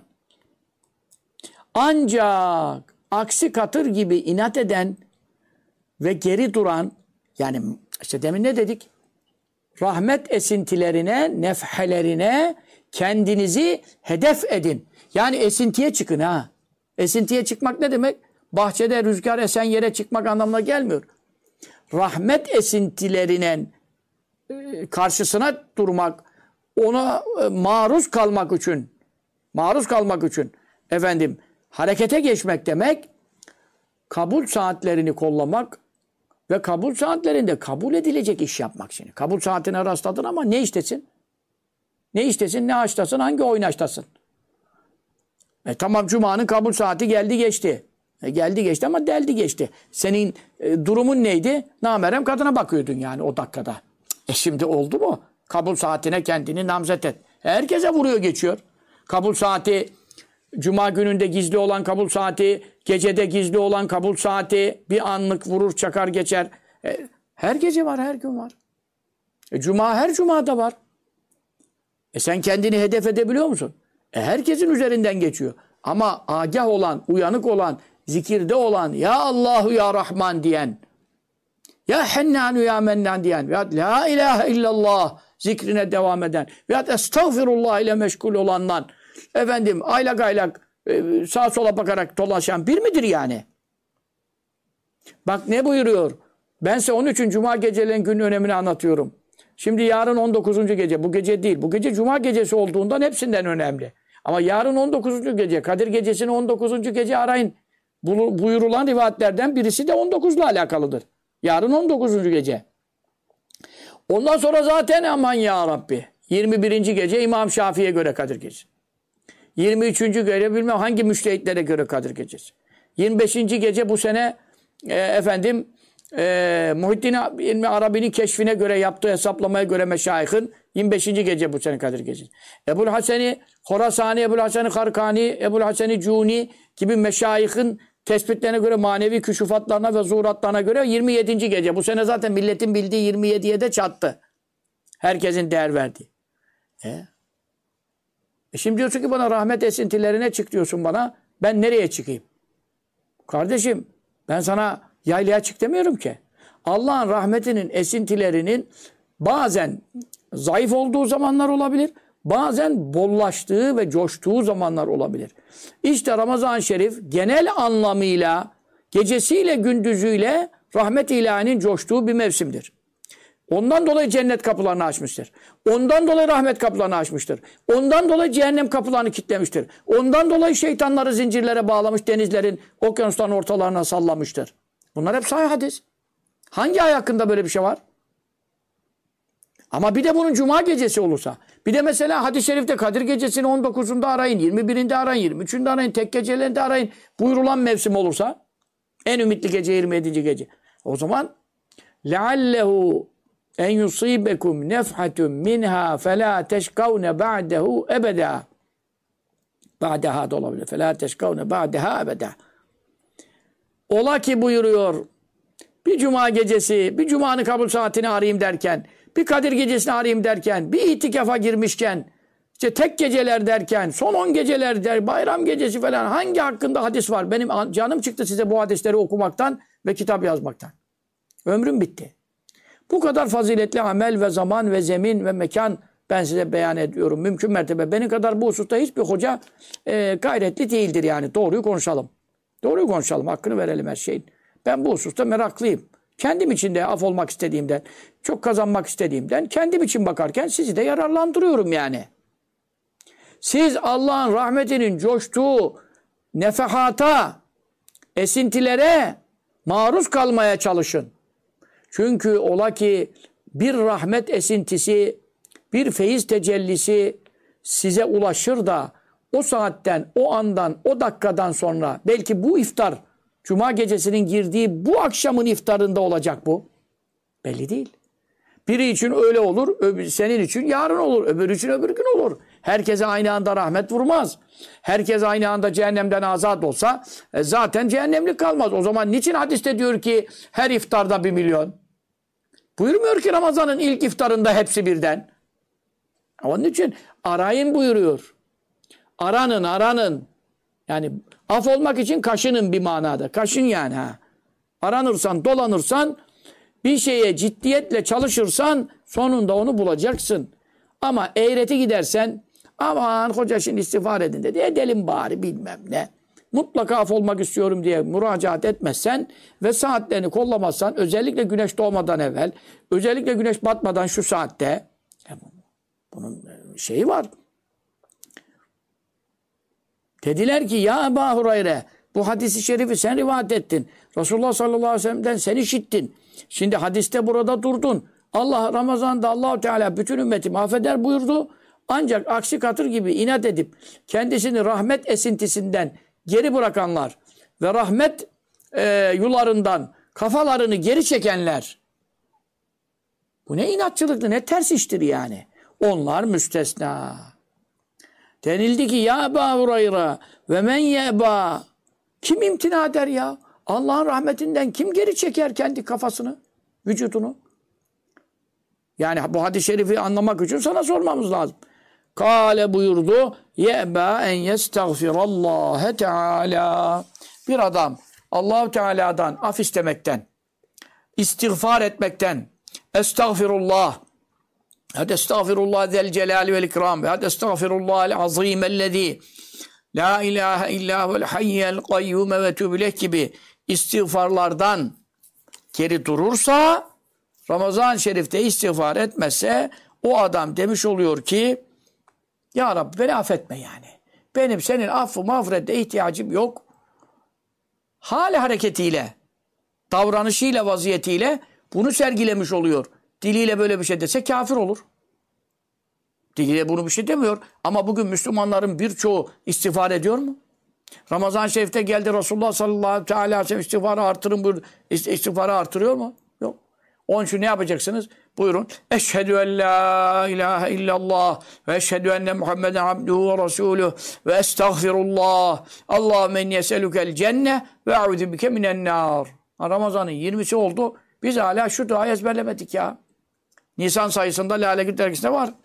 Ancak aksi katır gibi inat eden ve geri duran, yani işte demin ne dedik? Rahmet esintilerine, nefhelerine kendinizi hedef edin. Yani esintiye çıkın ha. Esintiye çıkmak ne demek? Bahçede rüzgar esen yere çıkmak anlamına gelmiyor. Rahmet esintilerinin karşısına durmak, ona maruz kalmak için efendim harekete geçmek demek, kabul saatlerini kollamak ve kabul saatlerinde kabul edilecek iş yapmak şimdi. Kabul saatine rastladın ama ne iştesin? Ne iştesin, ne açtasın, hangi oynaştasın? Tamam, Cuma'nın kabul saati geldi geçti. Geldi geçti ama deldi geçti. Senin durumun neydi? Namerem kadına bakıyordun yani o dakikada. Şimdi oldu mu? Kabul saatine kendini namzet et. Herkese vuruyor geçiyor. Kabul saati, Cuma gününde gizli olan kabul saati, gecede gizli olan kabul saati, bir anlık vurur çakar geçer. Her gece var, her gün var. Cuma her cumada var. Sen kendini hedef edebiliyor musun? Herkesin üzerinden geçiyor. Ama agah olan, uyanık olan, zikirde olan, ya Allahu ya Rahman diyen, ya Hennanu ya Mennan diyen, ya la ilahe illallah zikrine devam eden, ya estağfirullah ile meşgul olanlar, efendim aylak aylak sağa sola bakarak dolaşan bir midir yani? Bak ne buyuruyor? Ben size onun için Cuma gecelerin günün önemini anlatıyorum. Şimdi yarın 19. gece, bu gece değil. Bu gece Cuma gecesi olduğundan hepsinden önemli. Ama yarın 19. gece, Kadir gecesini 19. gece arayın. Buyurulan rivayetlerden birisi de 19 ile alakalıdır. Yarın 19. gece. Ondan sonra zaten aman ya Rabbi. 21. gece İmam Şafii'ye göre Kadir gecesi. 23. gece bilmem hangi müştehitlere göre Kadir gecesi. 25. gece bu sene Muhittin İlmi Arabi'nin keşfine göre yaptığı hesaplamaya göre meşayihin 25. gece bu sene Kadir gecesi. Ebu'l Haseni Horasani, Ebu'l Haseni Karkani, Ebu'l Haseni Cuni gibi meşayihin tespitlerine göre, manevi küşufatlarına ve zuhuratlarına göre 27. gece. Bu sene zaten milletin bildiği 27'ye de çattı. Herkesin değer verdiği. Şimdi diyorsun ki bana rahmet esintilerine çık diyorsun bana. Ben nereye çıkayım? Kardeşim ben sana yaylaya çık demiyorum ki. Allah'ın rahmetinin esintilerinin bazen zayıf olduğu zamanlar olabilir. Bazen bollaştığı ve coştuğu zamanlar olabilir. İşte Ramazan-ı Şerif genel anlamıyla gecesiyle gündüzüyle rahmet ilahinin coştuğu bir mevsimdir. Ondan dolayı cennet kapılarını açmıştır. Ondan dolayı rahmet kapılarını açmıştır. Ondan dolayı cehennem kapılarını kilitlemiştir. Ondan dolayı şeytanları zincirlere bağlamış, denizlerin, okyanusların ortalarına sallamıştır. Bunlar hep sahih hadis. Hangi ay hakkında böyle bir şey var? Ama bir de bunun Cuma gecesi olursa, bir de mesela hadis-i şerifte Kadir gecesini 19'unda arayın, 21'inde arayın, 23'ünde arayın, tek gecelerinde arayın, buyurulan mevsim olursa, en ümitli gece 27. gece. O zaman لَعَلَّهُ en yusibekum nefhatun minha fela teşkavne ba'dehu ebeda. Ba'deha da olabilir. Fela teşkavne ba'deha ebeda. Ola ki buyuruyor, bir cuma gecesi, bir cumanın kabul saatini arayayım derken, bir Kadir gecesini arayayım derken, bir itikafa girmişken, işte tek geceler derken, son 10 geceler der, bayram gecesi falan hangi hakkında hadis var? Benim canım çıktı size bu hadisleri okumaktan ve kitap yazmaktan. Ömrüm bitti. Bu kadar faziletli amel ve zaman ve zemin ve mekan ben size beyan ediyorum. Mümkün mertebe. Benim kadar bu hususta hiçbir hoca gayretli değildir yani. Doğruyu konuşalım. Doğruyu konuşalım. Hakkını verelim her şeyin. Ben bu hususta meraklıyım. Kendim için de af olmak istediğimden, çok kazanmak istediğimden, kendim için bakarken sizi de yararlandırıyorum yani. Siz Allah'ın rahmetinin coştuğu nefehata, esintilere maruz kalmaya çalışın. Çünkü ola ki bir rahmet esintisi, bir feyiz tecellisi size ulaşır da o saatten, o andan, o dakikadan sonra belki bu iftar, Cuma gecesinin girdiği bu akşamın iftarında olacak bu. Belli değil. Biri için öyle olur, senin için yarın olur, öbürü için öbür gün olur. Herkese aynı anda rahmet vurmaz. Herkes aynı anda cehennemden azat olsa zaten cehennemlik kalmaz. O zaman niçin hadiste diyor ki her iftarda 1 milyon? Buyurmuyor ki Ramazan'ın ilk iftarında hepsi birden. Onun için arayın buyuruyor. Aranın. Yani af olmak için kaşının bir manada. Kaşın yani ha. Aranırsan, dolanırsan, bir şeye ciddiyetle çalışırsan sonunda onu bulacaksın. Ama eğreti gidersen aman hoca şimdi istiğfar edin dedi. Edelim bari bilmem ne. Mutlaka af olmak istiyorum diye müracaat etmezsen ve saatlerini kollamazsan özellikle güneş doğmadan evvel, özellikle güneş batmadan şu saatte bunun şeyi var. Dediler ki ya Ebu Hureyre bu hadisi şerifi sen rivayet ettin. Resulullah sallallahu aleyhi ve sellem'den sen işittin. Şimdi hadiste burada durdun. Allah Ramazan'da Allah-u Teala bütün ümmeti mahveder buyurdu. Ancak aksi katır gibi inat edip kendisini rahmet esintisinden geri bırakanlar ve rahmet yularından kafalarını geri çekenler. Bu ne inatçılıktır, ne ters iştir yani. Onlar müstesna. Denildi ki ya Ebu Hureyre ve men yeba. Kim imtina eder ya? Allah'ın rahmetinden kim geri çeker kendi kafasını, vücudunu? Yani bu hadis-i şerifi anlamak için sana sormamız lazım. Kale buyurdu. Yeba en yestağfirallâhe teâlâ. Bir adam Allah-u Teala'dan af istemekten, istiğfar etmekten, estağfirullah, hadi estağfirullah zel celali vel ikram, hadi estağfirullahel azîmellezî la ilahe illa huvel hayyel kayyume ve tübüleh gibi istiğfarlardan geri durursa, Ramazan-ı Şerif'te istiğfar etmezse o adam demiş oluyor ki ya Rabbi beni affetme yani. Benim senin affı mağfirete ihtiyacım yok. Hali hareketiyle, davranışıyla, vaziyetiyle bunu sergilemiş oluyor. Diliyle böyle bir şey dese kafir olur. Diliyle bunu bir şey demiyor. Ama bugün Müslümanların birçoğu istiğfar ediyor mu? Ramazan-ı Şerif'te geldi Resulullah sallallahu aleyhi ve sellem istiğfarı artırın buyurdu. İstiğfarı artırıyor mu? Yok. Onun için ne yapacaksınız? Buyurun. Eşhedü en la ilahe illallah ve eşhedü enne Muhammeden abduhu ve resuluh ve estağfirullah. Allahümme enyeselükel cenne ve eûzü bike minen nâr. Ramazan'ın 20'si oldu. Biz hala şu duayı ezberlemedik ya. Nisan sayısında Lale Gül dergisinde var.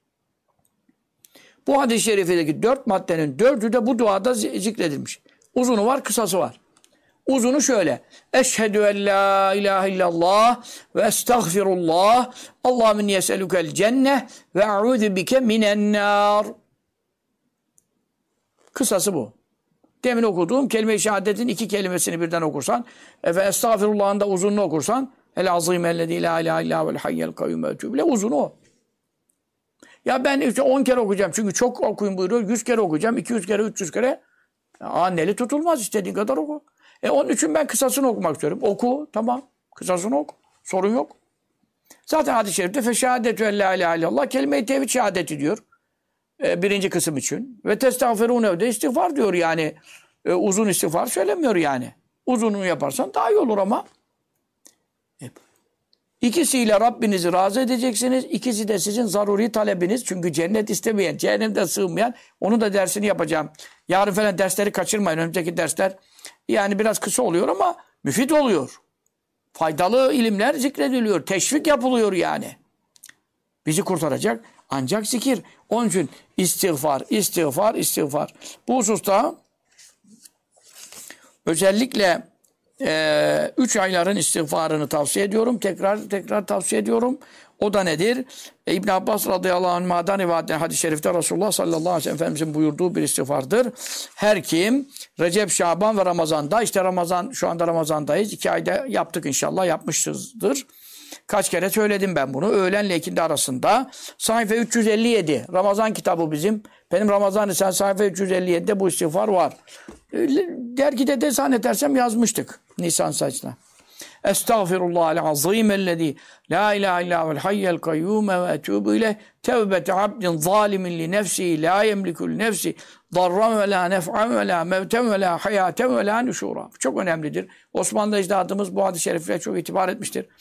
Bu hadis-i şerifindeki 4 maddenin 4'ü de bu duada zikredilmiş. Uzunu var, kısası var. Uzunu şöyle. Eşhedü en la ilahe illallah ve estağfirullah. Allahümme yeselükel cenne ve eûzü bike minen nâr. Kısası bu. Demin okuduğum kelime-i şehadetin 2 kelimesini birden okursan ve estağfirullah'ın da uzununu okursan el azîm ellezî la ilahe illâ vel hayyel kayyum ve etûbü ileyh uzunu o. Ya ben işte 10 kere okuyacağım çünkü çok okuyun buyuruyor. 100 kere okuyacağım, 200 kere, 300 kere. Anneli tutulmaz, istediğin kadar oku. Onun için ben kısasını okumak istiyorum. Oku, tamam. Kısasını oku. Sorun yok. Zaten hadis-i şerifte feşehadetü en la ilahe illallah kelime-i tevhid şehadeti diyor. Birinci kısım için. Ve testağfirûne de istiğfar diyor yani. Uzun istiğfar söylemiyor yani. Uzununu yaparsan daha iyi olur ama. İkisiyle Rabbinizi razı edeceksiniz. İkisi de sizin zaruri talebiniz. Çünkü cennet istemeyen, cehennemde sığmayan, onun da dersini yapacağım. Yarın falan dersleri kaçırmayın. Önümüzdeki dersler yani biraz kısa oluyor ama müfit oluyor. Faydalı ilimler zikrediliyor. Teşvik yapılıyor yani. Bizi kurtaracak ancak zikir. Onun için istiğfar. Bu hususta özellikle 3 ayların istiğfarını tavsiye ediyorum. Tekrar tavsiye ediyorum. O da nedir? İbn Abbas radıyallahu anh'dan rivayet edilen hadis-i şerifte Resulullah sallallahu aleyhi ve sellem Efendimizin buyurduğu bir istiğfardır. Her kim Recep, Şaban ve Ramazan'da, işte Ramazan, şu anda Ramazan'dayız. 2 ayda yaptık inşallah, yapmışızdır. Kaç kere söyledim ben bunu. Öğlenle ikindi arasında. Sayfa 357. Ramazan kitabı bizim. Benim Ramazan Risale sayfa 357'de bu istiğfar var. Dergide de zannedersem yazmıştık. Nisan sayısına. Estağfirullahal azim ellezî la ilahe illa huvel hayyel kayyûme ve etûbü ileyh tevbete abdin zalimin li nefsihi la yemlikul nefsi darran ve la nef'an ve la mevten ve la hayaten ve la nüşûra. Çok önemlidir. Osmanlı ecdadımız bu hadis-i şerifle çok itibar etmiştir.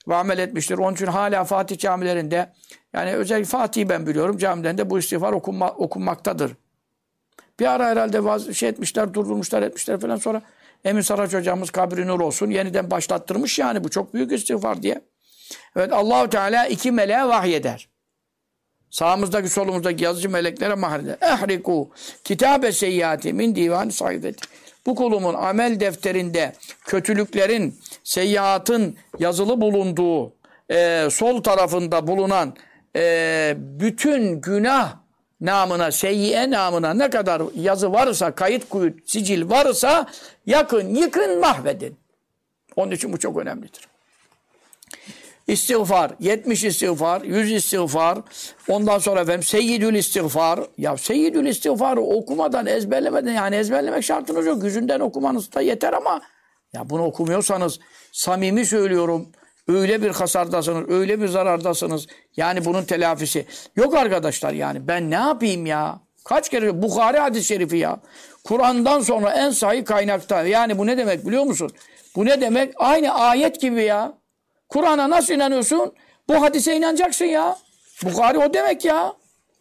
ve amel etmiştir. Onun için hala Fatih camilerinde, yani özellikle Fatih'i ben biliyorum, camilerinde bu istiğfar okunmaktadır. Bir ara herhalde etmişler, durdurmuşlar etmişler falan, sonra Emin Saraç hocamız kabri nur olsun yeniden başlattırmış, yani bu çok büyük istiğfar diye. Evet, Allah-u Teala 2 meleğe vahyeder. Sağımızdaki solumuzdaki yazıcı meleklere vahyeder. Ehriku kitabe seyyati min divani sayfeti. Bu kulumun amel defterinde kötülüklerin, seyyiatın yazılı bulunduğu sol tarafında bulunan bütün günah namına, seyyiye namına ne kadar yazı varsa, kayıt kuyut, sicil varsa yakın, yıkın, mahvedin. Onun için bu çok önemlidir. İstiğfar, 70 istiğfar, 100 istiğfar, ondan sonra efendim seyyidül istiğfar. Ya seyyidül istiğfarı okumadan, ezberlemeden, yani ezberlemek şartınız yok. Yüzünden okumanız da yeter ama ya bunu okumuyorsanız, samimi söylüyorum, öyle bir hasardasınız, öyle bir zarardasınız. Yani bunun telafisi yok arkadaşlar yani. Ben ne yapayım ya? Kaç kere Bukhari hadis-i şerifi ya. Kur'an'dan sonra en sahih kaynakta. Yani bu ne demek biliyor musun? Bu ne demek? Aynı ayet gibi ya. Kur'an'a nasıl inanıyorsun? Bu hadise inanacaksın ya. Bukhari o demek ya.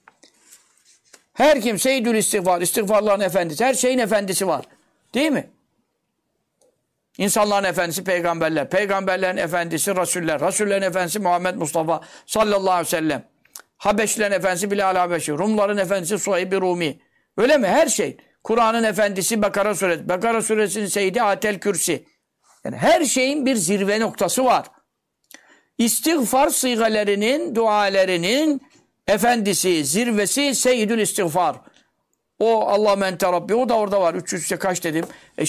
Her kim seyyidül istiğfar, istiğfarların efendisi, her şeyin efendisi var. Değil mi? İnsanların efendisi peygamberler, peygamberlerin efendisi rasuller, rasullerin efendisi Muhammed Mustafa sallallahu aleyhi ve sellem. Habeşlilerin efendisi Bilal Habeşi, Rumların efendisi Suheyb-i Rumi. Öyle mi? Her şey. Kur'an'ın efendisi Bekara suresi, Bekara suresinin Seyyidi Atel Kürsi. Yani her şeyin bir zirve noktası var. İstiğfar sigalerinin, dualerinin efendisi, zirvesi Seyyidül İstiğfar. O Allahümme ente Rabbi, o da orada var. 300'e kaç dedim.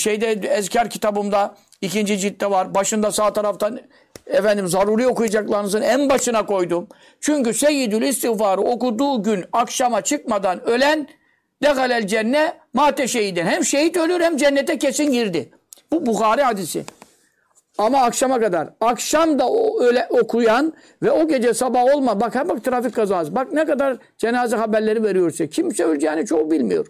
Ezkar kitabımda 2. ciltte var. Başında sağ taraftan efendim zaruri okuyacaklarınızın en başına koydum. Çünkü Seyyidül İstiğfar'ı okuduğu gün akşama çıkmadan ölen dehalel cennet mate şehiden. Hem şehit ölür hem cennete kesin girdi. Bu Bukhari hadisi. Ama akşama kadar. Akşam da öyle okuyan ve o gece sabah olma. Bak trafik kazası. Bak ne kadar cenaze haberleri veriyor size. Kimse öleceğini çoğu bilmiyor.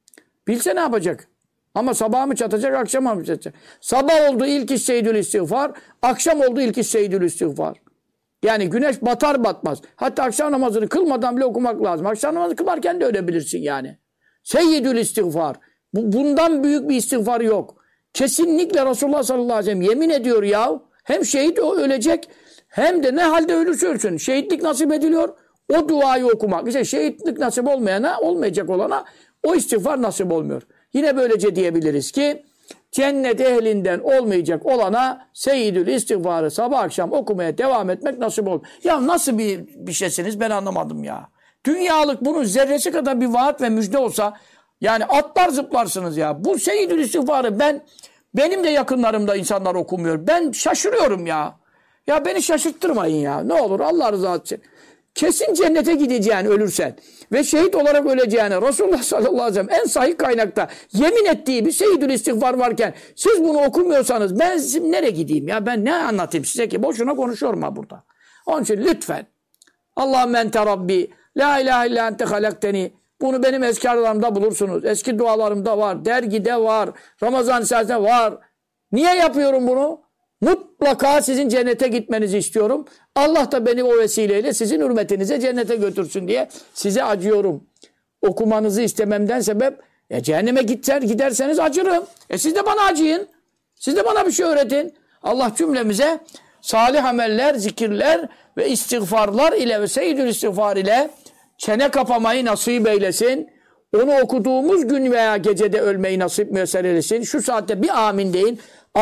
Bilse ne yapacak? Ama sabah mı çatacak, akşama mı çatacak? Sabah oldu ilk iş seyyidül istiğfar. Akşam oldu ilk iş seyyidül istiğfar. Yani güneş batar batmaz. Hatta akşam namazını kılmadan bile okumak lazım. Akşam namazını kılarken de ölebilirsin yani. Seyyidül istiğfar. Bundan büyük bir istiğfar yok. Kesinlikle Resulullah sallallahu aleyhi ve sellem yemin ediyor ya. Hem şehit ölecek hem de ne halde ölürse ölsün. Şehitlik nasip ediliyor. O duayı okumak. İşte şehitlik nasip olmayana, olmayacak olana o istiğfar nasip olmuyor. Yine böylece diyebiliriz ki cennet ehlinden olmayacak olana seyyidül istiğfarı sabah akşam okumaya devam etmek nasip olur. Ya nasıl bir şeysiniz ben anlamadım ya. Dünyalık bunun zerresi kadar bir vaat ve müjde olsa yani atlar zıplarsınız ya. Bu seyyidül istiğfarı benim de yakınlarımda insanlar okumuyor. Ben şaşırıyorum ya. Ya beni şaşırttırmayın ya. Ne olur Allah rızası için. Kesin cennete gideceğini ölürsen ve şehit olarak öleceğini Resulullah sallallahu aleyhi ve sellem en sahih kaynakta yemin ettiği bir seyyidül istiğfar varken siz bunu okumuyorsanız ben sizin nereye gideyim ya? Ben ne anlatayım size ki? Boşuna konuşuyorum ha burada. Onun için lütfen Allahümme ente Rabbi la ilahe illa ente halakteni. Bunu benim ezkarlarımda bulursunuz. Eski dualarımda var. Dergide var. Ramazan içerisinde var. Niye yapıyorum bunu? Mutlaka sizin cennete gitmenizi istiyorum. Allah da beni o vesileyle sizin hürmetinize cennete götürsün diye size acıyorum. Okumanızı istememden sebep cehenneme giderseniz acırım. Siz de bana acıyın. Siz de bana bir şey öğretin. Allah cümlemize salih ameller, zikirler ve istiğfarlar ile ve seyyidül istiğfar ile çene kapamayı nasip eylesin. Onu okuduğumuz gün veya gecede ölmeyi nasip müyesser eylesin. Şu saatte bir amin deyin.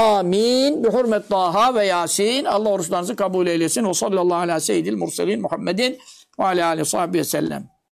Amin. Bi hurmet Taha ve Yasin. Allah oruçlarınızı kabul eylesin. O sallallahu aleyhi ve seyyidil murselin Muhammedin ve aleyhi ve sellem.